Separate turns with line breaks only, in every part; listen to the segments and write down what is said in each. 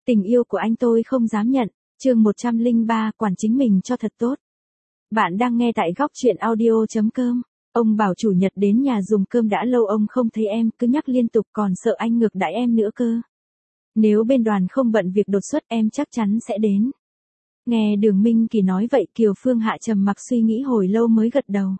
Tình yêu của anh tôi không dám nhận. Chương 103, quản chính mình cho thật tốt. Bạn đang nghe tại góc truyện audio.com. Ông bảo chủ nhật đến nhà dùng cơm đã lâu ông không thấy em, cứ nhắc liên tục còn sợ anh ngược đãi em nữa cơ. Nếu bên đoàn không bận việc đột xuất em chắc chắn sẽ đến. Nghe Đường Minh Kỳ nói vậy Kiều Phương Hạ trầm mặc suy nghĩ hồi lâu mới gật đầu.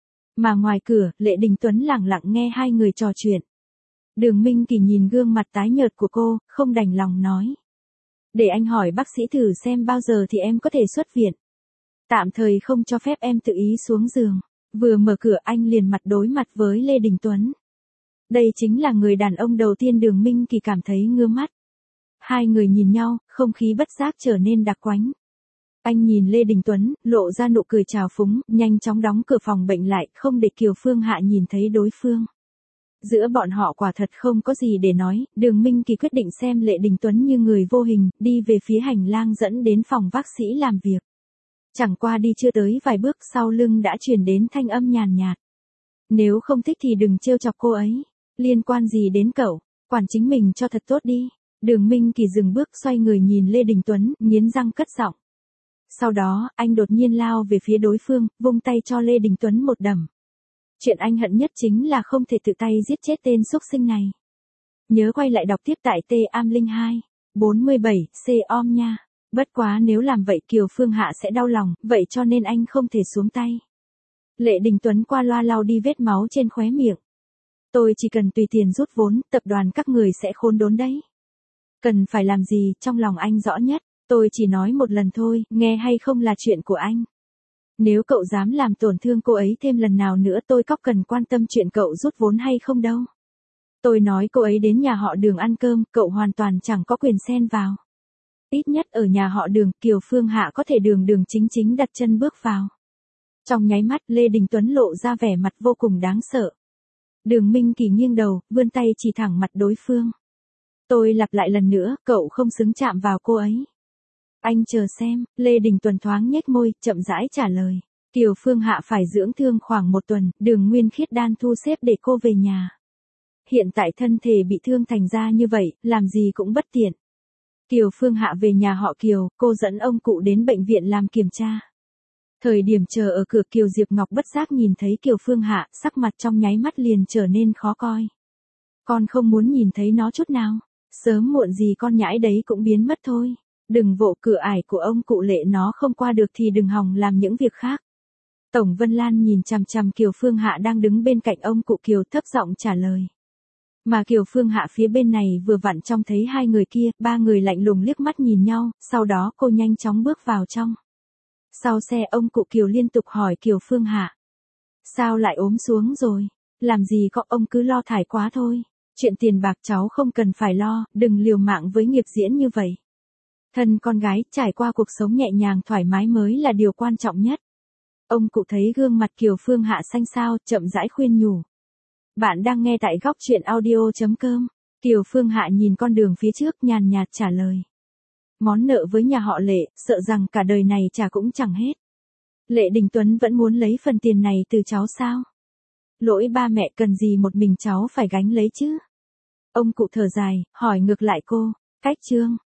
Mà ngoài cửa, Lệ Đình Tuấn lẳng lặng nghe hai người trò chuyện. Đường Minh Kỳ nhìn gương mặt tái nhợt của cô, không đành lòng nói. Để anh hỏi bác sĩ thử xem bao giờ thì em có thể xuất viện. Tạm thời không cho phép em tự ý xuống giường. Vừa mở cửa anh liền mặt đối mặt với Lê Đình Tuấn. Đây chính là người đàn ông đầu tiên Đường Minh Kỳ cảm thấy ngứa mắt. Hai người nhìn nhau, không khí bất giác trở nên đặc quánh. Anh nhìn Lê Đình Tuấn, lộ ra nụ cười trào phúng, nhanh chóng đóng cửa phòng bệnh lại, không để Kiều Phương Hạ nhìn thấy đối phương. Giữa bọn họ quả thật không có gì để nói, Đường Minh Kỳ quyết định xem Lệ Đình Tuấn như người vô hình, đi về phía hành lang dẫn đến phòng bác sĩ làm việc. Chẳng qua đi chưa tới vài bước sau lưng đã truyền đến thanh âm nhàn nhạt. Nếu không thích thì đừng trêu chọc cô ấy, liên quan gì đến cậu, quản chính mình cho thật tốt đi. Đường Minh Kỳ dừng bước xoay người nhìn Lê Đình Tuấn, nghiến răng cất giọng. Sau đó, anh đột nhiên lao về phía đối phương, vung tay cho Lê Đình Tuấn một đầm. Chuyện anh hận nhất chính là không thể tự tay giết chết tên xúc sinh này. Nhớ quay lại đọc tiếp tại T-am02, 47, C-om nha. Bất quá nếu làm vậy Kiều Phương Hạ sẽ đau lòng, vậy cho nên anh không thể xuống tay. Lệ Đình Tuấn qua loa lau đi vết máu trên khóe miệng. Tôi chỉ cần tùy tiền rút vốn, tập đoàn các người sẽ khốn đốn đấy. Cần phải làm gì, trong lòng anh rõ nhất. Tôi chỉ nói một lần thôi, nghe hay không là chuyện của anh. Nếu cậu dám làm tổn thương cô ấy thêm lần nào nữa tôi có cần quan tâm chuyện cậu rút vốn hay không đâu. Tôi nói cô ấy đến nhà họ Đường ăn cơm, cậu hoàn toàn chẳng có quyền xen vào. Ít nhất ở nhà họ Đường, Kiều Phương Hạ có thể đường chính chính đặt chân bước vào. Trong nháy mắt Lê Đình Tuấn lộ ra vẻ mặt vô cùng đáng sợ. Đường Minh Kỳ nghiêng đầu, vươn tay chỉ thẳng mặt đối phương. Tôi lặp lại lần nữa, cậu không xứng chạm vào cô ấy. Anh chờ xem, Lê Đình Tuấn thoáng nhếch môi, chậm rãi trả lời. Kiều Phương Hạ phải dưỡng thương khoảng 1 tuần, Đường Nguyên Khiết đan thu xếp để cô về nhà. Hiện tại thân thể bị thương thành ra như vậy, làm gì cũng bất tiện. Kiều Phương Hạ về nhà họ Kiều, cô dẫn ông cụ đến bệnh viện làm kiểm tra. Thời điểm chờ ở cửa Kiều Diệp Ngọc bất giác nhìn thấy Kiều Phương Hạ, sắc mặt trong nháy mắt liền trở nên khó coi. Con không muốn nhìn thấy nó chút nào, sớm muộn gì con nhãi đấy cũng biến mất thôi. Đừng vỗ cửa ải của ông cụ Lệ nó không qua được thì đừng hòng làm những việc khác. Tổng Vân Lan nhìn chằm chằm Kiều Phương Hạ đang đứng bên cạnh ông cụ Kiều thấp giọng trả lời. Mà Kiều Phương Hạ phía bên này vừa vặn trông thấy hai người kia, ba người lạnh lùng liếc mắt nhìn nhau, sau đó cô nhanh chóng bước vào trong. Sau xe ông cụ Kiều liên tục hỏi Kiều Phương Hạ. Sao lại ốm xuống rồi? Làm gì có ông cứ lo thải quá thôi. Chuyện tiền bạc cháu không cần phải lo, đừng liều mạng với nghiệp diễn như vậy. Thân con gái trải qua cuộc sống nhẹ nhàng thoải mái mới là điều quan trọng nhất. Ông cụ thấy gương mặt Kiều Phương Hạ xanh xao, chậm rãi khuyên nhủ. Bạn đang nghe tại góc truyện audio.com. Kiều Phương Hạ nhìn con đường phía trước nhàn nhạt trả lời. Món nợ với nhà họ Lệ, sợ rằng cả đời này trả cũng chẳng hết. Lệ Đình Tuấn vẫn muốn lấy phần tiền này từ cháu sao? Lỗi ba mẹ cần gì một mình cháu phải gánh lấy chứ? Ông cụ thở dài, hỏi ngược lại cô. Cách chương.